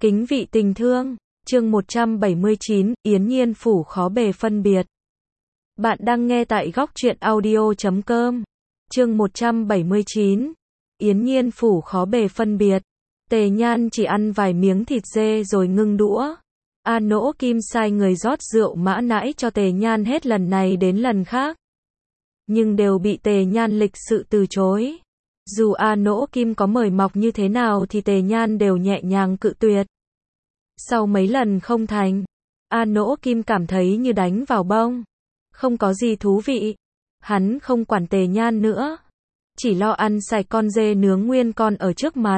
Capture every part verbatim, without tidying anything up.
Kính vị tình thương, chương một trăm bảy mươi chín, Yến Nhiên Phủ khó bề phân biệt. Bạn đang nghe tại góc truyện audio chấm com. Chương một trăm bảy mươi chín, Yến Nhiên Phủ khó bề phân biệt. Tề Nhan chỉ ăn vài miếng thịt dê rồi ngưng đũa. A Nỗ Kim sai người rót rượu mã nãi cho Tề Nhan hết lần này đến lần khác. Nhưng đều bị Tề Nhan lịch sự từ chối. Dù A Nỗ Kim có mời mọc như thế nào thì Tề Nhan đều nhẹ nhàng cự tuyệt. Sau mấy lần không thành, A Nỗ Kim cảm thấy như đánh vào bông. Không có gì thú vị. Hắn không quản Tề Nhan nữa. Chỉ lo ăn sạch con dê nướng nguyên con ở trước mặt.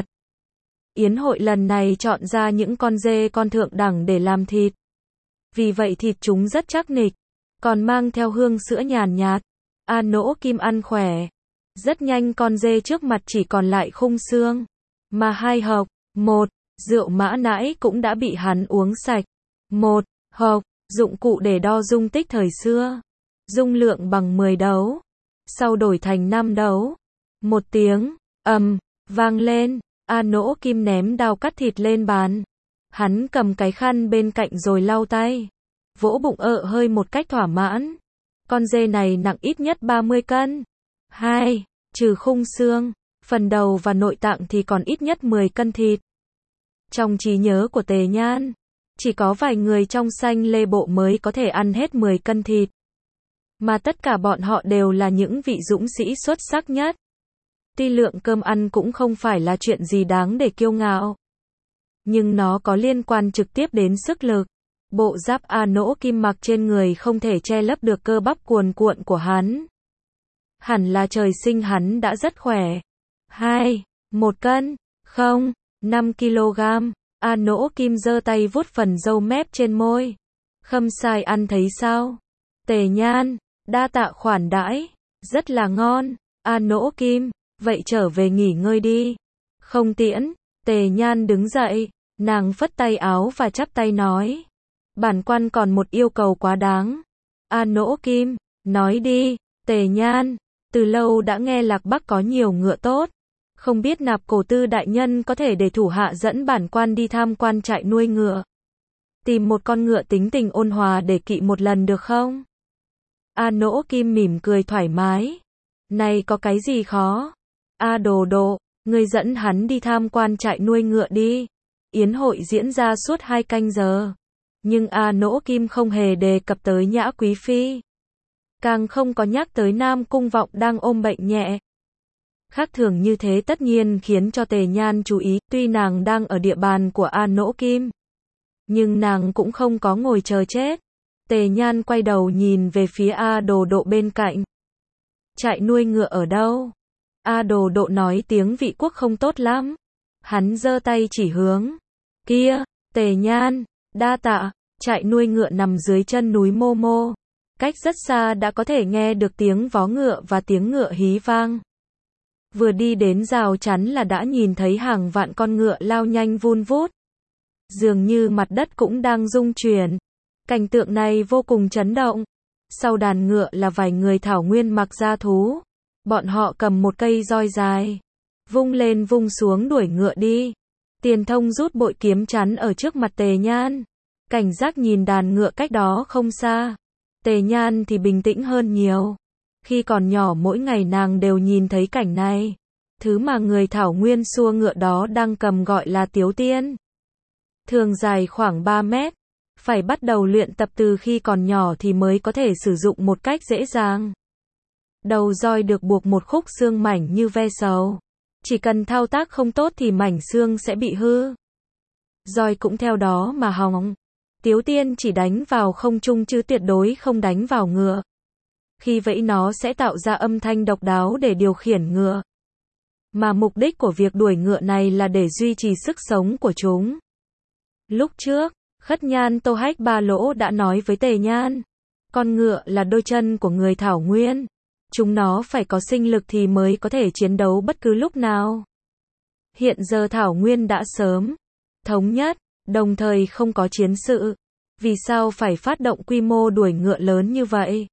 Yến hội lần này chọn ra những con dê con thượng đẳng để làm thịt. Vì vậy thịt chúng rất chắc nịch, còn mang theo hương sữa nhàn nhạt. A Nỗ Kim ăn khỏe. Rất nhanh con dê trước mặt chỉ còn lại khung xương. Mà hai hộc, một, rượu mã nãi cũng đã bị hắn uống sạch. Một, hộc, dụng cụ để đo dung tích thời xưa. Dung lượng bằng mười đấu. Sau đổi thành năm đấu. Một tiếng, ầm, vang lên. A Nỗ Kim ném dao cắt thịt lên bàn. Hắn cầm cái khăn bên cạnh rồi lau tay. Vỗ bụng ợ hơi một cách thỏa mãn. Con dê này nặng ít nhất ba mươi cân. Hai, trừ khung xương, phần đầu và nội tạng thì còn ít nhất mười cân thịt. Trong trí nhớ của Tề Nhan, chỉ có vài người trong Xanh Lê Bộ mới có thể ăn hết mười cân thịt. Mà tất cả bọn họ đều là những vị dũng sĩ xuất sắc nhất. Tuy lượng cơm ăn cũng không phải là chuyện gì đáng để kiêu ngạo. Nhưng nó có liên quan trực tiếp đến sức lực. Bộ giáp A Nỗ Kim mặc trên người không thể che lấp được cơ bắp cuồn cuộn của hắn. Hẳn là trời sinh hắn đã rất khỏe. Hai, một cân, không, năm ki lô gam. A Nỗ Kim giơ tay vuốt phần râu mép trên môi. Khâm sai ăn thấy sao? Tề Nhan, đa tạ khoản đãi, rất là ngon. A Nỗ Kim, vậy trở về nghỉ ngơi đi. Không tiễn. Tề Nhan đứng dậy, nàng phất tay áo và chắp tay nói. Bản quan còn một yêu cầu quá đáng. A Nỗ Kim, nói đi. Tề Nhan, từ lâu đã nghe Lạc Bắc có nhiều ngựa tốt. Không biết Nạp Cổ Tư đại nhân có thể để thủ hạ dẫn bản quan đi tham quan trại nuôi ngựa. Tìm một con ngựa tính tình ôn hòa để kỵ một lần được không? A Nỗ Kim mỉm cười thoải mái. Này có cái gì khó? A Đồ Độ, ngươi dẫn hắn đi tham quan trại nuôi ngựa đi. Yến hội diễn ra suốt hai canh giờ. Nhưng A Nỗ Kim không hề đề cập tới Nhã Quý Phi. Càng không có nhắc tới Nam Cung Vọng đang ôm bệnh nhẹ. Khác thường như thế tất nhiên khiến cho Tề Nhan chú ý, tuy nàng đang ở địa bàn của A Nỗ Kim. Nhưng nàng cũng không có ngồi chờ chết. Tề Nhan quay đầu nhìn về phía A Đồ Độ bên cạnh. Trại nuôi ngựa ở đâu? A Đồ Độ nói tiếng Vị Quốc không tốt lắm. Hắn giơ tay chỉ hướng. Kia, Tề Nhan, đa tạ, trại nuôi ngựa nằm dưới chân núi Mô Mô. Cách rất xa đã có thể nghe được tiếng vó ngựa và tiếng ngựa hí vang. Vừa đi đến rào chắn là đã nhìn thấy hàng vạn con ngựa lao nhanh vun vút. Dường như mặt đất cũng đang rung chuyển. Cảnh tượng này vô cùng chấn động. Sau đàn ngựa là vài người thảo nguyên mặc da thú. Bọn họ cầm một cây roi dài. Vung lên vung xuống đuổi ngựa đi. Tiền Thông rút bội kiếm chắn ở trước mặt Tề Nhan. Cảnh giác nhìn đàn ngựa cách đó không xa. Tề Nhan thì bình tĩnh hơn nhiều. Khi còn nhỏ mỗi ngày nàng đều nhìn thấy cảnh này. Thứ mà người thảo nguyên xua ngựa đó đang cầm gọi là tiếu tiên. Thường dài khoảng ba mét. Phải bắt đầu luyện tập từ khi còn nhỏ thì mới có thể sử dụng một cách dễ dàng. Đầu roi được buộc một khúc xương mảnh như ve sầu. Chỉ cần thao tác không tốt thì mảnh xương sẽ bị hư. Roi cũng theo đó mà hỏng. Tiếu tiên chỉ đánh vào không trung chứ tuyệt đối không đánh vào ngựa. Khi vẫy nó sẽ tạo ra âm thanh độc đáo để điều khiển ngựa. Mà mục đích của việc đuổi ngựa này là để duy trì sức sống của chúng. Lúc trước, Khất Nhan Tô Hách Ba Lỗ đã nói với Tề Nhan. Con ngựa là đôi chân của người thảo nguyên. Chúng nó phải có sinh lực thì mới có thể chiến đấu bất cứ lúc nào. Hiện giờ thảo nguyên đã sớm thống nhất, đồng thời không có chiến sự. Vì sao phải phát động quy mô đuổi ngựa lớn như vậy?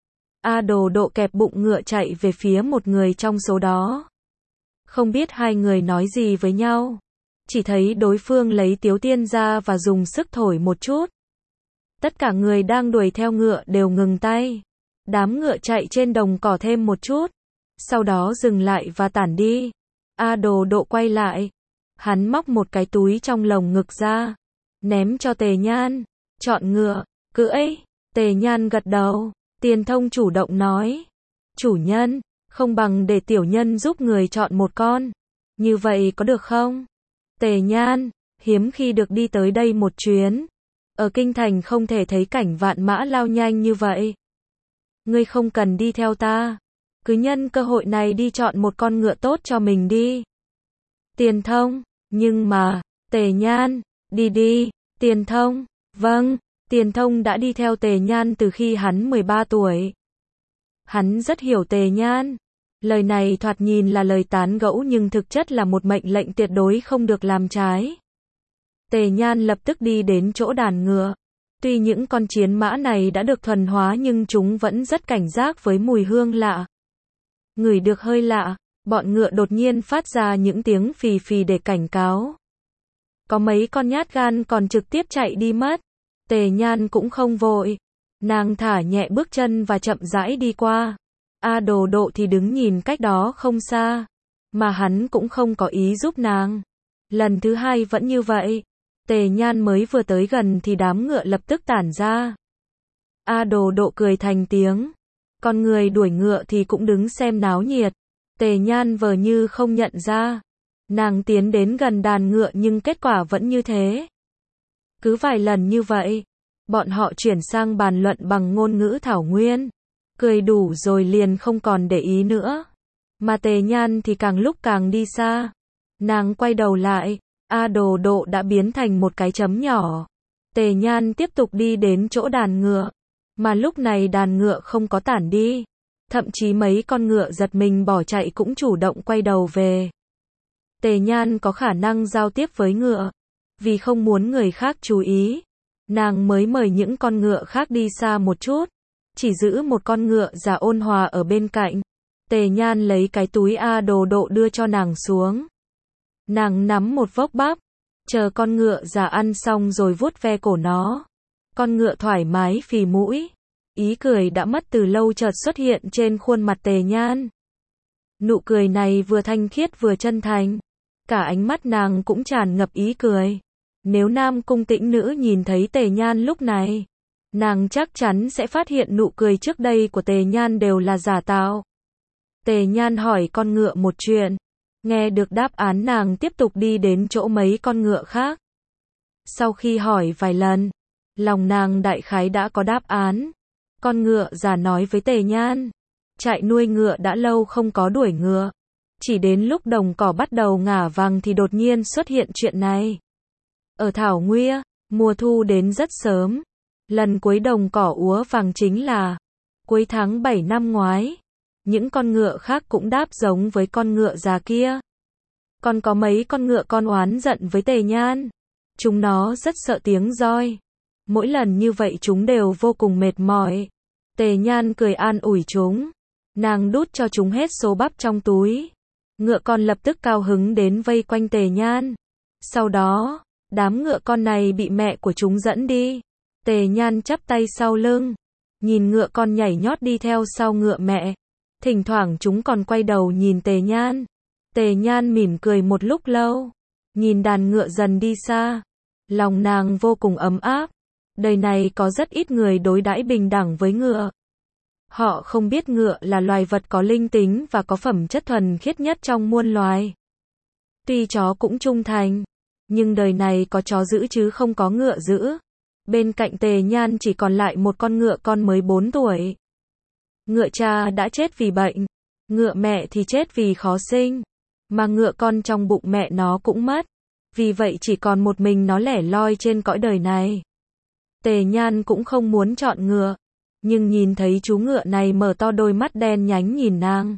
A Đồ Độ kẹp bụng ngựa chạy về phía một người trong số đó. Không biết hai người nói gì với nhau. chỉ thấy đối phương lấy Tiếu Tiên ra và dùng sức thổi một chút. Tất cả người đang đuổi theo ngựa đều ngừng tay. Đám ngựa chạy trên đồng cỏ thêm một chút, sau đó dừng lại và tản đi. A Đồ Độ quay lại, hắn móc một cái túi trong lồng ngực ra, ném cho Tề Nhan, chọn ngựa, cưỡi. Tề Nhan gật đầu, Tiền Thông chủ động nói, chủ nhân, không bằng để tiểu nhân giúp người chọn một con, như vậy có được không? Tề Nhan, hiếm khi được đi tới đây một chuyến, ở kinh thành không thể thấy cảnh vạn mã lao nhanh như vậy. Ngươi không cần đi theo ta, cứ nhân cơ hội này đi chọn một con ngựa tốt cho mình đi. Tiền Thông, nhưng mà, Tề Nhan, đi đi. Tiền Thông, vâng. Tiền Thông đã đi theo Tề Nhan từ khi hắn mười ba tuổi. Hắn rất hiểu Tề Nhan. Lời này thoạt nhìn là lời tán gẫu nhưng thực chất là một mệnh lệnh tuyệt đối không được làm trái. Tề Nhan lập tức đi đến chỗ đàn ngựa. Tuy những con chiến mã này đã được thuần hóa nhưng chúng vẫn rất cảnh giác với mùi hương lạ. Ngửi được hơi lạ, bọn ngựa đột nhiên phát ra những tiếng phì phì để cảnh cáo. Có mấy con nhát gan còn trực tiếp chạy đi mất. Tề Nhan cũng không vội. Nàng thả nhẹ bước chân và chậm rãi đi qua. A Đồ Độ thì đứng nhìn cách đó không xa. Mà hắn cũng không có ý giúp nàng. Lần thứ hai vẫn như vậy. Tề Nhan mới vừa tới gần thì đám ngựa lập tức tản ra. A Đồ Độ cười thành tiếng. Còn người đuổi ngựa thì cũng đứng xem náo nhiệt. Tề Nhan vờ như không nhận ra. Nàng tiến đến gần đàn ngựa nhưng kết quả vẫn như thế. Cứ vài lần như vậy, bọn họ chuyển sang bàn luận bằng ngôn ngữ thảo nguyên. Cười đủ rồi liền không còn để ý nữa. Mà Tề Nhan thì càng lúc càng đi xa. Nàng quay đầu lại, A Đồ Độ đã biến thành một cái chấm nhỏ. Tề Nhan tiếp tục đi đến chỗ đàn ngựa. Mà lúc này đàn ngựa không có tản đi. Thậm chí mấy con ngựa giật mình bỏ chạy cũng chủ động quay đầu về. Tề Nhan có khả năng giao tiếp với ngựa. Vì không muốn người khác chú ý, nàng mới mời những con ngựa khác đi xa một chút. Chỉ giữ một con ngựa già ôn hòa ở bên cạnh. Tề Nhan lấy cái túi A Đồ Độ đưa cho nàng xuống. Nàng nắm một vốc bắp, chờ con ngựa già ăn xong rồi vuốt ve cổ nó. Con ngựa thoải mái phì mũi. Ý cười đã mất từ lâu chợt xuất hiện trên khuôn mặt Tề Nhan. Nụ cười này vừa thanh khiết vừa chân thành. Cả ánh mắt nàng cũng tràn ngập ý cười. Nếu Nam Cung Tĩnh Nữ nhìn thấy Tề Nhan lúc này, nàng chắc chắn sẽ phát hiện nụ cười trước đây của Tề Nhan đều là giả tạo. Tề Nhan hỏi con ngựa một chuyện. Nghe được đáp án nàng tiếp tục đi đến chỗ mấy con ngựa khác. Sau khi hỏi vài lần, lòng nàng đại khái đã có đáp án. Con ngựa già nói với Tề Nhan, trại nuôi ngựa đã lâu không có đuổi ngựa. Chỉ đến lúc đồng cỏ bắt đầu ngả vàng thì đột nhiên xuất hiện chuyện này. Ở Thảo Nguyên, mùa thu đến rất sớm. Lần cuối đồng cỏ úa vàng chính là cuối tháng bảy năm ngoái. Những con ngựa khác cũng đáp giống với con ngựa già kia. Còn có mấy con ngựa con oán giận với Tề Nhan. Chúng nó rất sợ tiếng roi. Mỗi lần như vậy chúng đều vô cùng mệt mỏi. Tề Nhan cười an ủi chúng. Nàng đút cho chúng hết số bắp trong túi. Ngựa con lập tức cao hứng đến vây quanh Tề Nhan. Sau đó, đám ngựa con này bị mẹ của chúng dẫn đi. Tề Nhan chắp tay sau lưng. Nhìn ngựa con nhảy nhót đi theo sau ngựa mẹ. Thỉnh thoảng chúng còn quay đầu nhìn Tề Nhan. Tề Nhan mỉm cười một lúc lâu. Nhìn đàn ngựa dần đi xa. Lòng nàng vô cùng ấm áp. Đời này có rất ít người đối đãi bình đẳng với ngựa. Họ không biết ngựa là loài vật có linh tính và có phẩm chất thuần khiết nhất trong muôn loài. Tuy chó cũng trung thành, nhưng đời này có chó giữ chứ không có ngựa giữ. Bên cạnh Tề Nhan chỉ còn lại một con ngựa con mới bốn tuổi. Ngựa cha đã chết vì bệnh, ngựa mẹ thì chết vì khó sinh, mà ngựa con trong bụng mẹ nó cũng mất. Vì vậy chỉ còn một mình nó lẻ loi trên cõi đời này. Tề Nhan cũng không muốn chọn ngựa, nhưng nhìn thấy chú ngựa này mở to đôi mắt đen nhánh nhìn nàng,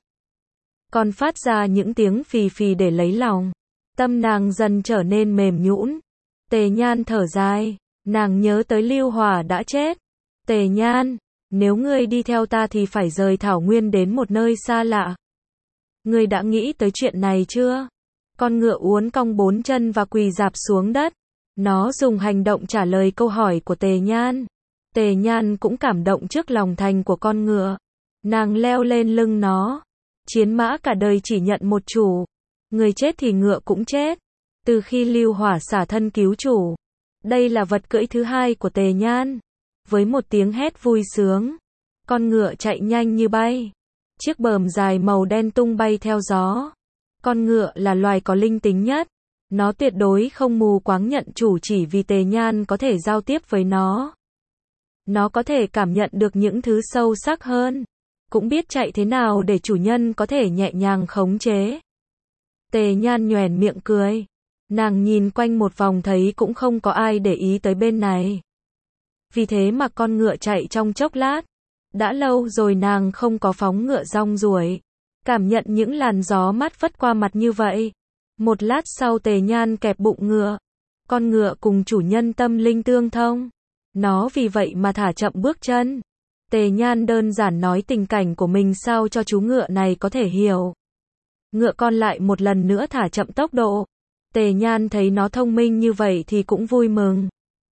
còn phát ra những tiếng phì phì để lấy lòng. Tâm nàng dần trở nên mềm nhũn. Tề Nhan thở dài, nàng nhớ tới Lưu Hòa đã chết. Tề Nhan, nếu ngươi đi theo ta thì phải rời Thảo Nguyên đến một nơi xa lạ. Ngươi đã nghĩ tới chuyện này chưa? Con ngựa uốn cong bốn chân và quỳ rạp xuống đất. Nó dùng hành động trả lời câu hỏi của Tề Nhan. Tề Nhan cũng cảm động trước lòng thành của con ngựa. Nàng leo lên lưng nó. Chiến mã cả đời chỉ nhận một chủ. Người chết thì ngựa cũng chết. Từ khi Lưu Hỏa xả thân cứu chủ, đây là vật cưỡi thứ hai của Tề Nhan. Với một tiếng hét vui sướng, con ngựa chạy nhanh như bay. Chiếc bờm dài màu đen tung bay theo gió. Con ngựa là loài có linh tính nhất. Nó tuyệt đối không mù quáng nhận chủ chỉ vì Tề Nhan có thể giao tiếp với nó. Nó có thể cảm nhận được những thứ sâu sắc hơn. Cũng biết chạy thế nào để chủ nhân có thể nhẹ nhàng khống chế. Tề Nhan nhoẻn miệng cười. Nàng nhìn quanh một vòng thấy cũng không có ai để ý tới bên này. Vì thế mà con ngựa chạy trong chốc lát. Đã lâu rồi nàng không có phóng ngựa rong ruổi. Cảm nhận những làn gió mát phất qua mặt như vậy. Một lát sau Tề Nhan kẹp bụng ngựa. Con ngựa cùng chủ nhân tâm linh tương thông. Nó vì vậy mà thả chậm bước chân. Tề Nhan đơn giản nói tình cảnh của mình sao cho chú ngựa này có thể hiểu. Ngựa con lại một lần nữa thả chậm tốc độ. Tề Nhan thấy nó thông minh như vậy thì cũng vui mừng.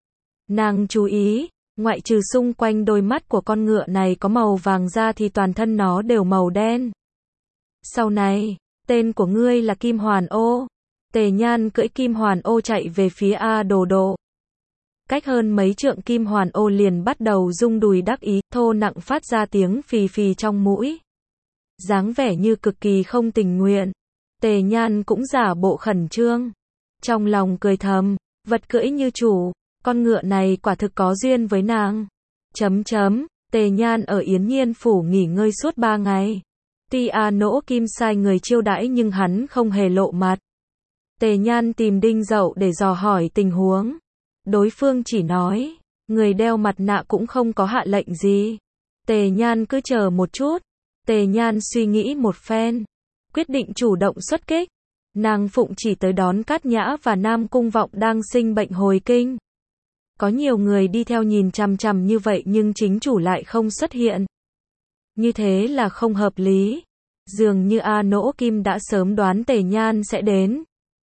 Nàng chú ý, ngoại trừ xung quanh đôi mắt của con ngựa này có màu vàng ra thì toàn thân nó đều màu đen. Sau này, tên của ngươi là Kim Hoàn Ô. Tề Nhan cưỡi Kim Hoàn Ô chạy về phía A Đồ Độ. Cách hơn mấy trượng Kim Hoàn Ô liền bắt đầu rung đùi đắc ý, thô nặng phát ra tiếng phì phì trong mũi. Dáng vẻ như cực kỳ không tình nguyện. Tề Nhan cũng giả bộ khẩn trương. Trong lòng cười thầm, vật cưỡi như chủ, con ngựa này quả thực có duyên với nàng. Chấm chấm, Tề Nhan ở Yến Nhiên Phủ nghỉ ngơi suốt ba ngày. Tuy A Nỗ Kim sai người chiêu đãi nhưng hắn không hề lộ mặt. Tề Nhan tìm Đinh Dậu để dò hỏi tình huống. Đối phương chỉ nói, người đeo mặt nạ cũng không có hạ lệnh gì. Tề Nhan cứ chờ một chút. Tề Nhan suy nghĩ một phen, quyết định chủ động xuất kích. Nàng phụng chỉ tới đón Cát Nhã và Nam Cung Vọng đang sinh bệnh hồi kinh. Có nhiều người đi theo nhìn chằm chằm như vậy nhưng chính chủ lại không xuất hiện. Như thế là không hợp lý. Dường như A Nỗ Kim đã sớm đoán Tề Nhan sẽ đến.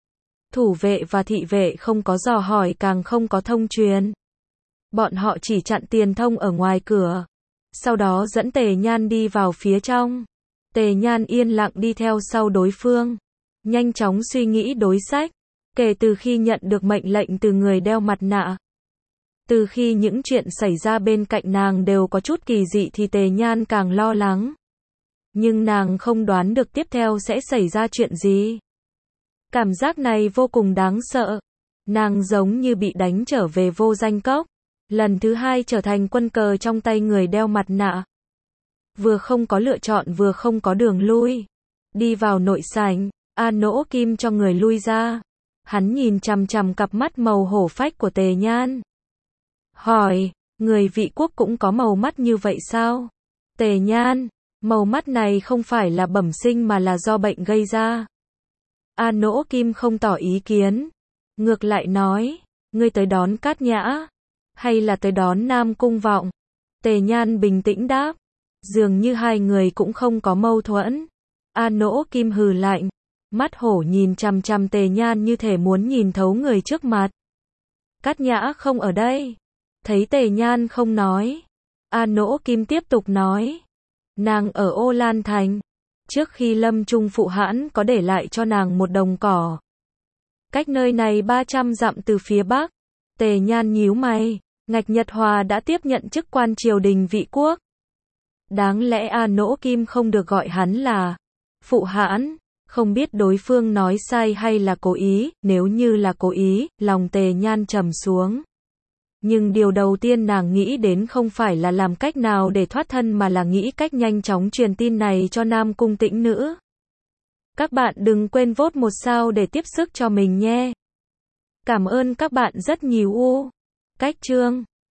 Thủ vệ và thị vệ không có dò hỏi càng không có thông truyền. Bọn họ chỉ chặn tiền thông ở ngoài cửa. Sau đó dẫn Tề Nhan đi vào phía trong. Tề Nhan yên lặng đi theo sau đối phương. Nhanh chóng suy nghĩ đối sách. Kể từ khi nhận được mệnh lệnh từ người đeo mặt nạ. Từ khi những chuyện xảy ra bên cạnh nàng đều có chút kỳ dị thì Tề Nhan càng lo lắng. Nhưng nàng không đoán được tiếp theo sẽ xảy ra chuyện gì. Cảm giác này vô cùng đáng sợ. Nàng giống như bị đánh trở về vô danh cốc. Lần thứ hai trở thành quân cờ trong tay người đeo mặt nạ. Vừa không có lựa chọn vừa không có đường lui. Đi vào nội sảnh, A Nỗ Kim cho người lui ra. Hắn nhìn chằm chằm cặp mắt màu hổ phách của Tề Nhan. Hỏi, người Vị Quốc cũng có màu mắt như vậy sao? Tề Nhan, màu mắt này không phải là bẩm sinh mà là do bệnh gây ra. A Nỗ Kim không tỏ ý kiến. Ngược lại nói, ngươi tới đón Cát Nhã, hay là tới đón Nam Cung Vọng? Tề Nhan bình tĩnh đáp. Dường như hai người cũng không có mâu thuẫn. A Nỗ Kim hừ lạnh. Mắt hổ nhìn chằm chằm Tề Nhan như thể muốn nhìn thấu người trước mặt. Cát Nhã không ở đây. Thấy Tề Nhan không nói. A Nỗ Kim tiếp tục nói. Nàng ở Ô Lan Thành. Trước khi lâm chung phụ hãn có để lại cho nàng một đồng cỏ. Cách nơi này ba trăm dặm từ phía bắc. Tề Nhan nhíu mày. Ngạch Nhật Hòa đã tiếp nhận chức quan triều đình Vị Quốc. Đáng lẽ A Nỗ Kim không được gọi hắn là phụ hãn. Không biết đối phương nói sai hay là cố ý. Nếu như là cố ý, lòng Tề Nhan trầm xuống. Nhưng điều đầu tiên nàng nghĩ đến không phải là làm cách nào để thoát thân mà là nghĩ cách nhanh chóng truyền tin này cho Nam Cung Tĩnh Nữ. Các bạn đừng quên vote một sao để tiếp sức cho mình nhé. Cảm ơn các bạn rất nhiều. Cách chương